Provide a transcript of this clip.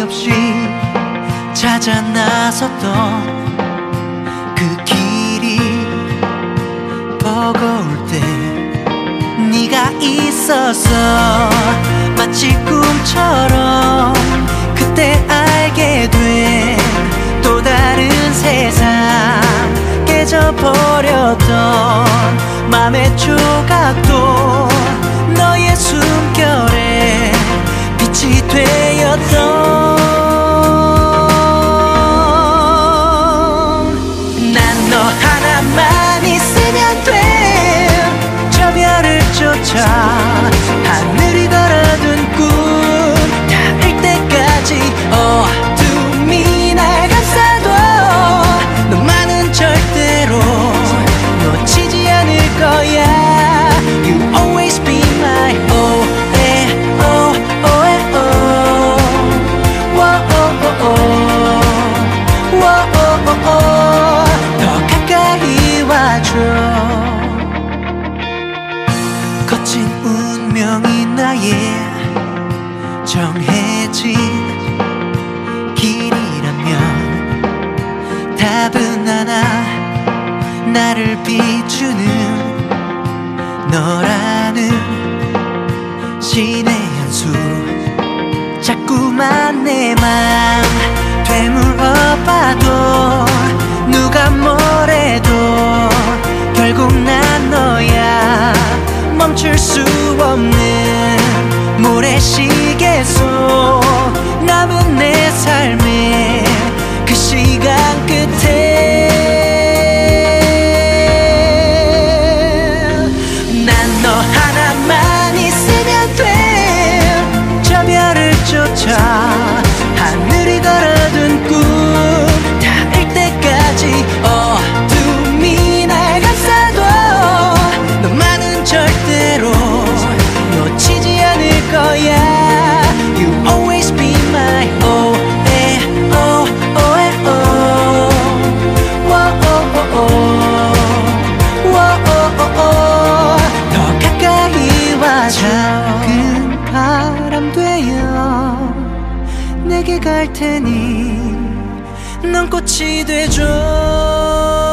없이 찾아 나섰던 그 길이 버거울 때 네가 있어서 마치 꿈처럼 그때 알게 된 또 다른 세상 깨져버렸던 맘의 조각도 너의 숨결에 빛이 되었던 난 너 하나만 있으면 돼 저 별을 쫓아 하늘이 걸어둔 꿈 닿을 때까지 어둠이 날 감싸도 너만은 절대로 놓치지 않을 거야 You always be my oh eh oh oh eh oh Whoa oh oh oh Whoa oh oh oh 더 가까이 와줘 거친 운명이 나의 정해진 길이라면 답은 하나 나를 비추는 너라는 신의 한수 자꾸만 내 맘 되물어봐도 누가 뭐래도 결국 난 너야 멈출 수 없는 모래시계 속 남은 내 삶의 그 시간 끝에 난 너 하나만 있으면 돼 저 별을 쫓아 하늘이 걸어둔 꿈 닿을 때까지 어둠이 날 감싸도 너만은 절대로 놓치지 않을 거야 You always be my oh eh oh oh eh oh Whoa oh oh oh Whoa oh oh oh 더 가까이 와줘 작은 바람 되어 내게 갈 테니 넌 꽃이 돼줘